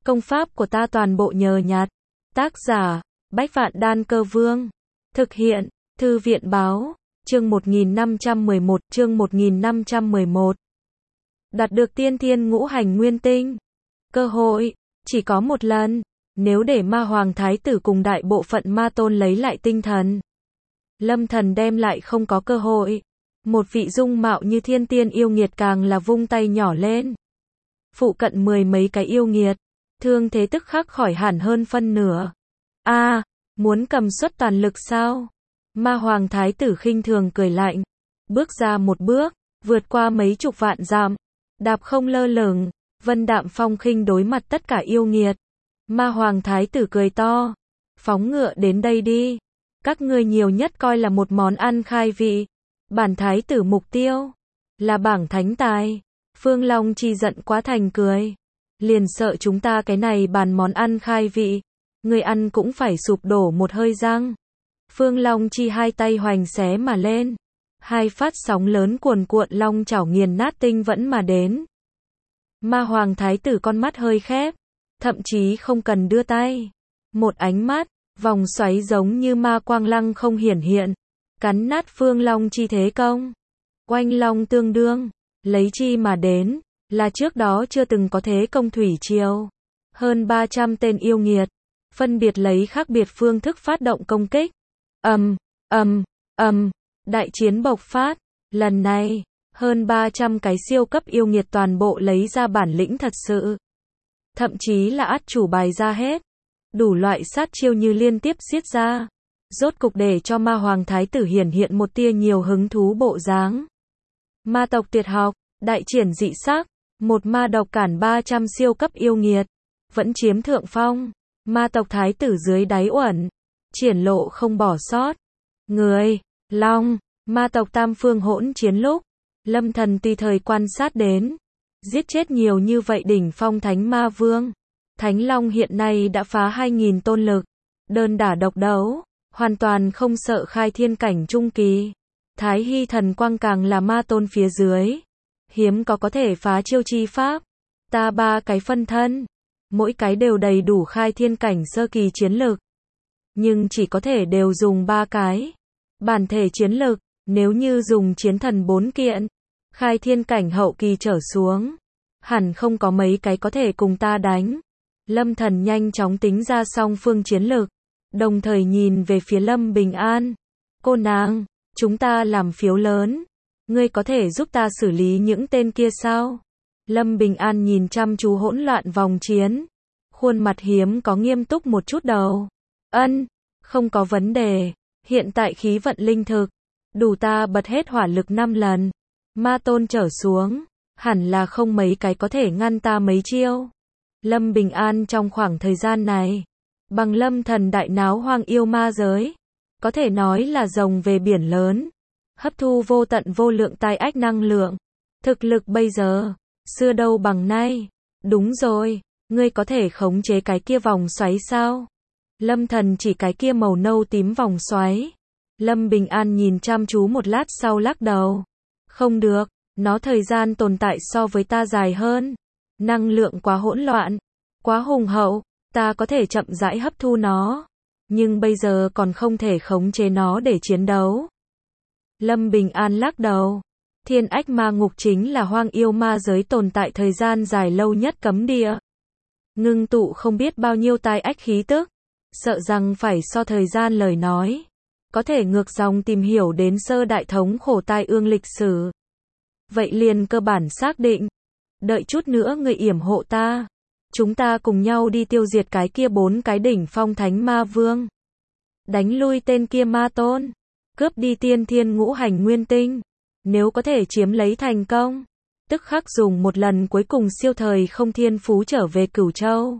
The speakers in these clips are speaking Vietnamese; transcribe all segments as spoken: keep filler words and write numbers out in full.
Công pháp của ta toàn bộ nhờ nhặt. Tác giả, Bách Vạn Đan Cơ Vương. Thực hiện, Thư viện Báo. Chương một nghìn năm trăm mười một, chương một nghìn năm trăm mười một. Đạt được tiên thiên ngũ hành nguyên tinh. Cơ hội, chỉ có một lần. Nếu để ma hoàng thái tử cùng đại bộ phận ma tôn lấy lại tinh thần, Lâm Thần đem lại không có cơ hội. Một vị dung mạo như thiên tiên yêu nghiệt càng là vung tay nhỏ lên. Phụ cận mười mấy cái yêu nghiệt, thương thế tức khắc khỏi hẳn hơn phân nửa. A, à, muốn cầm suất toàn lực sao? Ma hoàng thái tử khinh thường cười lạnh, bước ra một bước, vượt qua mấy chục vạn dặm, đạp không lơ lửng, vân đạm phong khinh đối mặt tất cả yêu nghiệt. Ma hoàng thái tử cười to, phóng ngựa đến đây đi, các ngươi nhiều nhất coi là một món ăn khai vị, bản thái tử mục tiêu là bảng thánh tài. Phương Long Chi giận quá thành cười, liền sợ chúng ta cái này bàn món ăn khai vị, người ăn cũng phải sụp đổ một hơi răng. Phương Long Chi hai tay hoành xé mà lên, hai phát sóng lớn cuồn cuộn long chảo nghiền nát tinh vẫn mà đến. Ma hoàng thái tử con mắt hơi khép, thậm chí không cần đưa tay, một ánh mắt, vòng xoáy giống như ma quang lăng không hiển hiện, cắn nát Phương Long Chi thế công. Oanh long tương đương, lấy chi mà đến, là trước đó chưa từng có thế công thủy triều. Hơn ba trăm tên yêu nghiệt, phân biệt lấy khác biệt phương thức phát động công kích. Ầm, ầm, ầm, đại chiến bộc phát. Lần này, hơn ba trăm cái siêu cấp yêu nghiệt toàn bộ lấy ra bản lĩnh thật sự. Thậm chí là át chủ bài ra hết. Đủ loại sát chiêu như liên tiếp xiết ra. Rốt cục để cho ma hoàng thái tử hiển hiện một tia nhiều hứng thú bộ dáng. Ma tộc tuyệt học, đại triển dị sắc, một ma độc cản ba trăm siêu cấp yêu nghiệt, vẫn chiếm thượng phong. Ma tộc thái tử dưới đáy uẩn, triển lộ không bỏ sót. Người, long, ma tộc tam phương hỗn chiến lúc, Lâm Thần tùy thời quan sát đến, giết chết nhiều như vậy đỉnh phong thánh ma vương. Thánh long hiện nay đã phá hai nghìn tôn lực, đơn đả độc đấu, hoàn toàn không sợ khai thiên cảnh trung kỳ. Thái Hy thần quang càng là ma tôn phía dưới, hiếm có có thể phá chiêu chi pháp. Ta ba cái phân thân, mỗi cái đều đầy đủ khai thiên cảnh sơ kỳ chiến lực, nhưng chỉ có thể đều dùng ba cái bản thể chiến lực. Nếu như dùng chiến thần bốn kiện, khai thiên cảnh hậu kỳ trở xuống, hẳn không có mấy cái có thể cùng ta đánh. Lâm Thần nhanh chóng tính ra song phương chiến lực, đồng thời nhìn về phía Lâm Bình An. Cô nàng, chúng ta làm phiếu lớn, ngươi có thể giúp ta xử lý những tên kia sao? Lâm Bình An nhìn chăm chú hỗn loạn vòng chiến, khuôn mặt hiếm có nghiêm túc một chút đầu. Ân, không có vấn đề, hiện tại khí vận linh thực, đủ ta bật hết hỏa lực năm lần. Ma tôn trở xuống, hẳn là không mấy cái có thể ngăn ta mấy chiêu. Lâm Bình An trong khoảng thời gian này, bằng Lâm Thần đại náo hoang yêu ma giới, có thể nói là rồng về biển lớn, hấp thu vô tận vô lượng tai ách năng lượng. Thực lực bây giờ, xưa đâu bằng nay. Đúng rồi, ngươi có thể khống chế cái kia vòng xoáy sao? Lâm Thần chỉ cái kia màu nâu tím vòng xoáy. Lâm Bình An nhìn chăm chú một lát sau lắc đầu. Không được, nó thời gian tồn tại so với ta dài hơn. Năng lượng quá hỗn loạn, quá hùng hậu, ta có thể chậm rãi hấp thu nó, nhưng bây giờ còn không thể khống chế nó để chiến đấu. Lâm Bình An lắc đầu. Thiên ách ma ngục chính là hoang yêu ma giới tồn tại thời gian dài lâu nhất cấm địa. Ngưng tụ không biết bao nhiêu tai ách khí tức, sợ rằng phải so thời gian lời nói, có thể ngược dòng tìm hiểu đến sơ đại thống khổ tai ương lịch sử. Vậy liền cơ bản xác định, đợi chút nữa người yểm hộ ta, chúng ta cùng nhau đi tiêu diệt cái kia bốn cái đỉnh phong thánh ma vương, đánh lui tên kia ma tôn, cướp đi tiên thiên ngũ hành nguyên tinh. Nếu có thể chiếm lấy thành công, tức khắc dùng một lần cuối cùng siêu thời không thiên phú trở về Cửu Châu.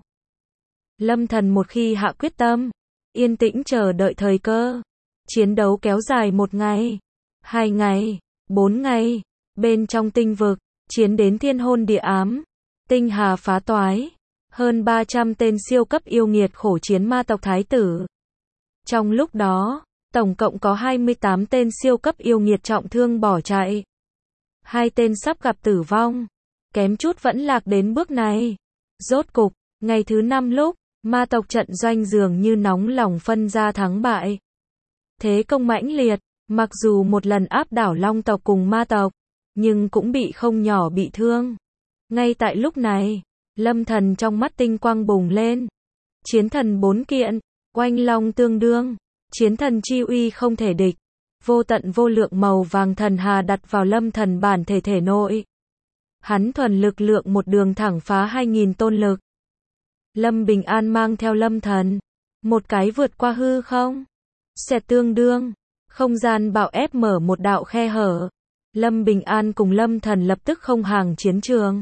Lâm Thần một khi hạ quyết tâm, yên tĩnh chờ đợi thời cơ. Chiến đấu kéo dài một ngày, hai ngày, bốn ngày, bên trong tinh vực, chiến đến thiên hôn địa ám, tinh hà phá toái, hơn ba trăm tên siêu cấp yêu nghiệt khổ chiến ma tộc thái tử. Trong lúc đó, tổng cộng có hai mươi tám tên siêu cấp yêu nghiệt trọng thương bỏ chạy. Hai tên sắp gặp tử vong, kém chút vẫn lạc đến bước này. Rốt cục, Ngày thứ năm lúc, ma tộc trận doanh dường như nóng lòng phân ra thắng bại. Thế công mãnh liệt, mặc dù một lần áp đảo long tộc cùng ma tộc, nhưng cũng bị không nhỏ bị thương. Ngay tại lúc này, Lâm Thần trong mắt tinh quang bùng lên. Chiến thần bốn kiện, oanh long tương đương, chiến thần chi uy không thể địch. Vô tận vô lượng màu vàng thần hà đặt vào Lâm Thần bản thể thể nội. Hắn thuần lực lượng một đường thẳng phá hai nghìn tôn lực. Lâm Bình An mang theo Lâm Thần, một cái vượt qua hư không. Xẹt tương đương, không gian bạo ép mở một đạo khe hở. Lâm Bình An cùng Lâm Thần lập tức không hàng chiến trường.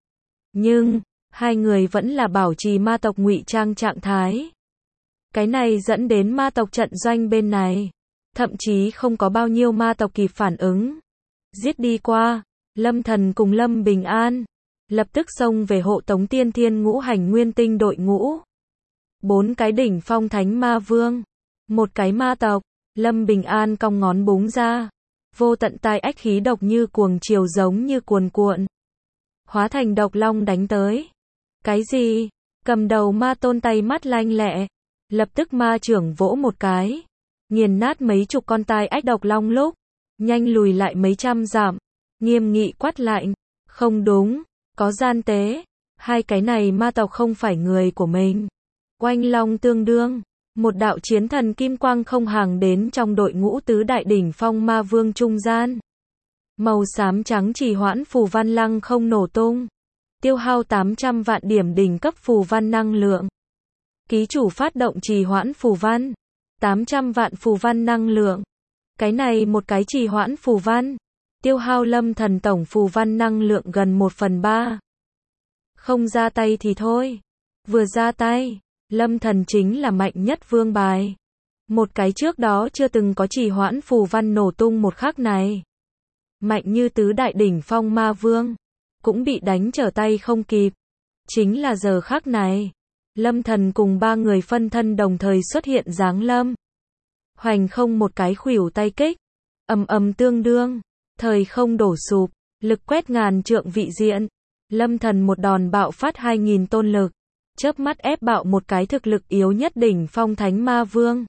Nhưng, hai người vẫn là bảo trì ma tộc ngụy trang trạng thái. Cái này dẫn đến ma tộc trận doanh bên này. Thậm chí không có bao nhiêu ma tộc kịp phản ứng. Giết đi qua, Lâm Thần cùng Lâm Bình An lập tức xông về hộ tống tiên thiên ngũ hành nguyên tinh đội ngũ. Bốn cái đỉnh phong thánh ma vương, một cái ma tộc, Lâm Bình An cong ngón búng ra. Vô tận tai ách khí độc như cuồng chiều giống như cuồn cuộn. Hóa thành độc long đánh tới. Cái gì? Cầm đầu ma tôn tay mắt lanh lẹ. Lập tức ma trưởng vỗ một cái. Nghiền nát mấy chục con tai ách độc long lúc. Nhanh lùi lại mấy trăm dặm. Nghiêm nghị quát lạnh. Không đúng. Có gian tế. Hai cái này ma tộc không phải người của mình. Oanh long tương đương. Một đạo chiến thần kim quang không hàng đến trong đội ngũ tứ đại đỉnh phong ma vương trung gian. Màu xám trắng trì hoãn phù văn lăng không nổ tung. Tiêu hao tám trăm vạn điểm đỉnh cấp phù văn năng lượng. Ký chủ phát động trì hoãn phù văn. tám trăm vạn phù văn năng lượng. Cái này một cái trì hoãn phù văn. Tiêu hao Lâm Thần tổng phù văn năng lượng gần một phần ba. Không ra tay thì thôi. Vừa ra tay, Lâm Thần chính là mạnh nhất vương bài. Một cái trước đó chưa từng có trì hoãn phù văn nổ tung một khắc này. Mạnh như tứ đại đỉnh phong ma vương. Cũng bị đánh trở tay không kịp. Chính là giờ khắc này. Lâm Thần cùng ba người phân thân đồng thời xuất hiện giáng lâm. Hoành không một cái khuỷu tay kích. Ầm ầm tương đương. Thời không đổ sụp. Lực quét ngàn trượng vị diện. Lâm Thần một đòn bạo phát hai nghìn tôn lực. Chớp mắt ép bạo một cái thực lực yếu nhất đỉnh phong thánh ma vương.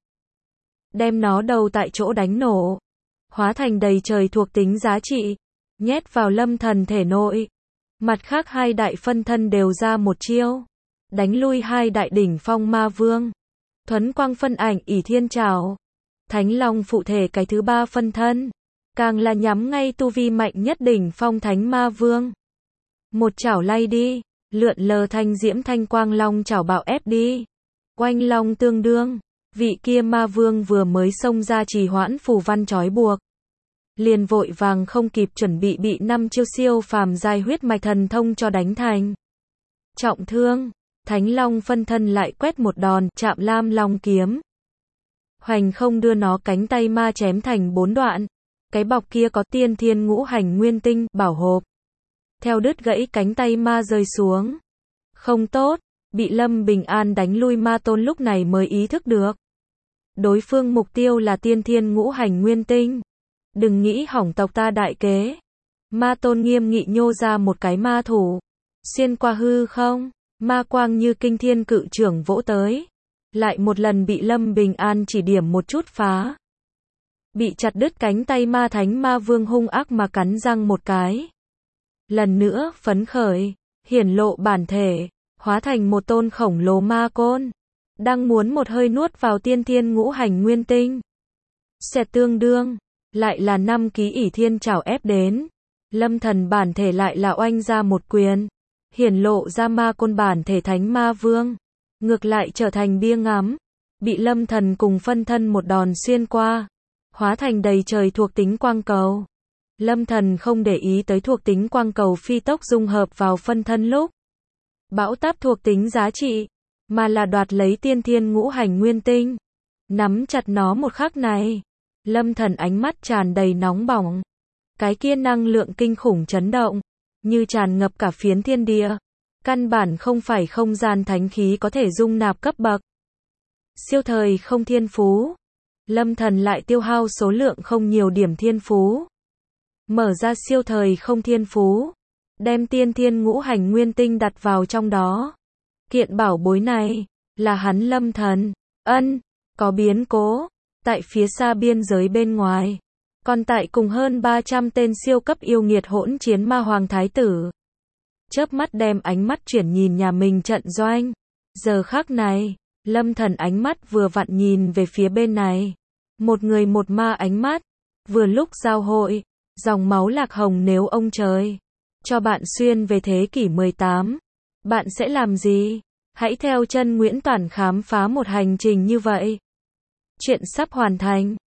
Đem nó đầu tại chỗ đánh nổ. Hóa thành đầy trời thuộc tính giá trị. Nhét vào Lâm Thần thể nội. Mặt khác hai đại phân thân đều ra một chiêu. Đánh lui hai đại đỉnh phong ma vương. Thuấn quang phân ảnh ỷ thiên trảo. Thánh long phụ thể cái thứ ba phân thân. Càng là nhắm ngay tu vi mạnh nhất đỉnh phong thánh ma vương. Một chảo lay đi. Lượn lờ thanh diễm thanh quang long chảo bạo ép đi. Oanh long tương đương. Vị kia ma vương vừa mới xông ra trì hoãn phù văn trói buộc. Liền vội vàng không kịp chuẩn bị bị năm chiêu siêu phàm giai huyết mạch thần thông cho đánh thành. Trọng thương. Thánh long phân thân lại quét một đòn chạm lam long kiếm. Hoành không đưa nó cánh tay ma chém thành bốn đoạn. Cái bọc kia có tiên thiên ngũ hành nguyên tinh bảo hộp. Theo đứt gãy cánh tay ma rơi xuống. Không tốt, bị Lâm Bình An đánh lui ma tôn lúc này mới ý thức được. Đối phương mục tiêu là tiên thiên ngũ hành nguyên tinh. Đừng nghĩ hỏng tộc ta đại kế. Ma tôn nghiêm nghị nhô ra một cái ma thủ. Xuyên qua hư không, ma quang như kinh thiên cự trưởng vỗ tới. Lại một lần bị Lâm Bình An chỉ điểm một chút phá. Bị chặt đứt cánh tay ma thánh ma vương hung ác mà cắn răng một cái. Lần nữa phấn khởi, hiển lộ bản thể, hóa thành một tôn khổng lồ ma côn. Đang muốn một hơi nuốt vào tiên thiên ngũ hành nguyên tinh. Xẹt tương đương, lại là năm ký ỷ thiên trảo ép đến. Lâm Thần bản thể lại là oanh ra một quyền. Hiển lộ ra ma côn bản thể thánh ma vương. Ngược lại trở thành bia ngắm. Bị Lâm Thần cùng phân thân một đòn xuyên qua. Hóa thành đầy trời thuộc tính quang cầu. Lâm Thần không để ý tới thuộc tính quang cầu phi tốc dung hợp vào phân thân lúc. Bão táp thuộc tính giá trị. Mà là đoạt lấy tiên thiên ngũ hành nguyên tinh. Nắm chặt nó một khắc này. Lâm Thần ánh mắt tràn đầy nóng bỏng. Cái kia năng lượng kinh khủng chấn động. Như tràn ngập cả phiến thiên địa. Căn bản không phải không gian thánh khí có thể dung nạp cấp bậc. Siêu thời không thiên phú. Lâm Thần lại tiêu hao số lượng không nhiều điểm thiên phú. Mở ra siêu thời không thiên phú. Đem tiên thiên ngũ hành nguyên tinh đặt vào trong đó. Kiện bảo bối này, là hắn Lâm Thần. Ân, có biến cố. Tại phía xa biên giới bên ngoài. Còn tại cùng hơn ba trăm tên siêu cấp yêu nghiệt hỗn chiến ma hoàng thái tử. Chớp mắt đem ánh mắt chuyển nhìn nhà mình trận doanh. Giờ khắc này, Lâm Thần ánh mắt vừa vặn nhìn về phía bên này. Một người một ma ánh mắt. Vừa lúc giao hội. Dòng máu lạc hồng nếu ông trời cho bạn xuyên về thế kỷ mười tám. Bạn sẽ làm gì? Hãy theo chân Nguyễn Toản khám phá một hành trình như vậy. Chuyện sắp hoàn thành.